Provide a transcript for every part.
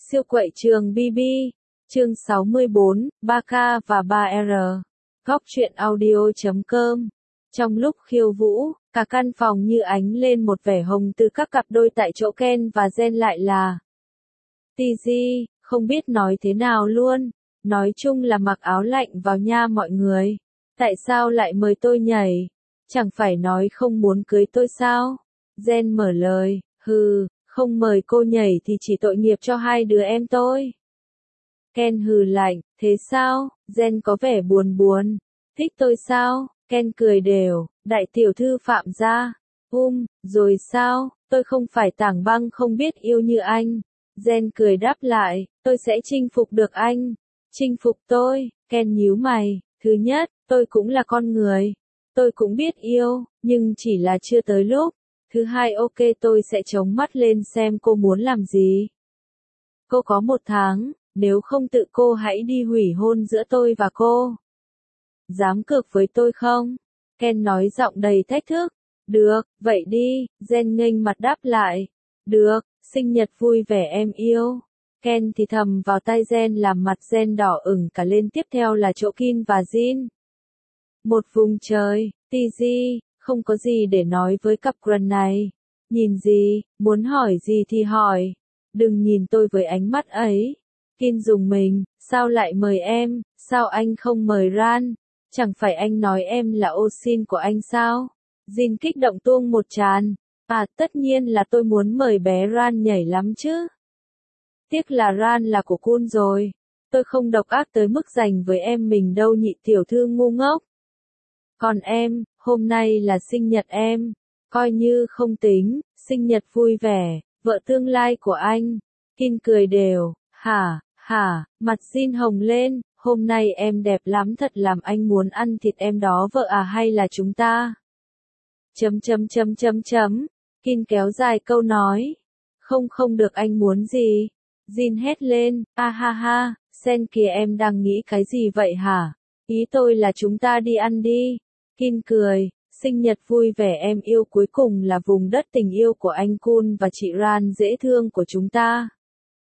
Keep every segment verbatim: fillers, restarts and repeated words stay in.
Siêu quậy trường bê bê, chương sáu mươi bốn, ba K và ba R. Góc truyện audio chấm com. Trong lúc khiêu vũ, cả căn phòng như ánh lên một vẻ hồng từ các cặp đôi tại chỗ Ken và Jen lại là tê giê, không biết nói thế nào luôn. Nói chung là mặc áo lạnh vào nha mọi người. Tại sao lại mời tôi nhảy? Chẳng phải nói không muốn cưới tôi sao? Jen mở lời, hừ, không mời cô nhảy thì chỉ tội nghiệp cho hai đứa em tôi. Ken hừ lạnh, thế sao? Jen có vẻ buồn buồn. Thích tôi sao? Ken cười đều, đại tiểu thư Phạm gia. Um, rồi sao? Tôi không phải tảng băng không biết yêu như anh. Jen cười đáp lại, tôi sẽ chinh phục được anh. Chinh phục tôi? Ken nhíu mày, thứ nhất, tôi cũng là con người. Tôi cũng biết yêu, nhưng chỉ là chưa tới lúc. Thứ hai, ok, tôi sẽ chống mắt lên xem cô muốn làm gì. Cô có một tháng, nếu không tự cô hãy đi hủy hôn giữa tôi và cô. Dám cược với tôi không? Ken nói giọng đầy thách thức. Được, vậy đi, Jen nghênh mặt đáp lại. Được, sinh nhật vui vẻ em yêu. Ken thì thầm vào tai Jen làm mặt Jen đỏ ửng cả lên, tiếp theo là chỗ Kin và Jin. Một vùng trời, tê giê, không có gì để nói với cặp crush này. Nhìn gì, muốn hỏi gì thì hỏi. Đừng nhìn tôi với ánh mắt ấy. Kin dùng mình, sao lại mời em, sao anh không mời Ran? Chẳng phải anh nói em là ô xin của anh sao? Jin kích động tuông một tràng. À, tất nhiên là tôi muốn mời bé Ran nhảy lắm chứ. Tiếc là Ran là của Kun rồi. Tôi không độc ác tới mức dành với em mình đâu nhị tiểu thư ngu ngốc. Còn em, hôm nay là sinh nhật em. Coi như không tính, sinh nhật vui vẻ, vợ tương lai của anh. Kin cười đều, hả, hả, mặt Jin hồng lên, hôm nay em đẹp lắm thật làm anh muốn ăn thịt em đó vợ à hay là chúng ta? Chấm chấm chấm chấm chấm, Kin kéo dài câu nói. Không không được anh muốn gì? Jin hét lên, a ha ha, Sen kìa em đang nghĩ cái gì vậy hả? Ý tôi là chúng ta đi ăn đi. Kin cười, sinh nhật vui vẻ em yêu cuối cùng là vùng đất tình yêu của anh Kun và chị Ran dễ thương của chúng ta.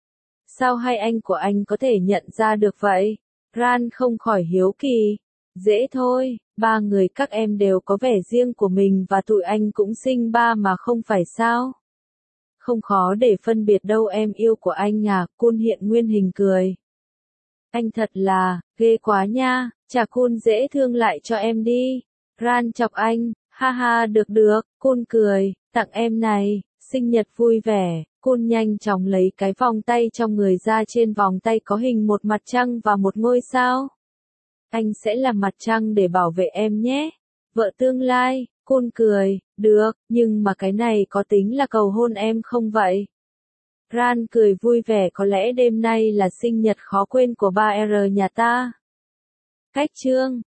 Sao hai anh của anh có thể nhận ra được vậy? Ran không khỏi hiếu kỳ. Dễ thôi, ba người các em đều có vẻ riêng của mình và tụi anh cũng sinh ba mà không phải sao? Không khó để phân biệt đâu em yêu của anh à, Kun hiện nguyên hình cười. Anh thật là, ghê quá nha, chà Kun dễ thương lại cho em đi. Ran chọc anh, ha ha được được, Kun cười, tặng em này, sinh nhật vui vẻ. Kun nhanh chóng lấy cái vòng tay trong người ra, trên vòng tay có hình một mặt trăng và một ngôi sao. Anh sẽ làm mặt trăng để bảo vệ em nhé. Vợ tương lai, Kun cười, được, nhưng mà cái này có tính là cầu hôn em không vậy? Ran cười vui vẻ, có lẽ đêm nay là sinh nhật khó quên của ba R nhà ta. Cách chương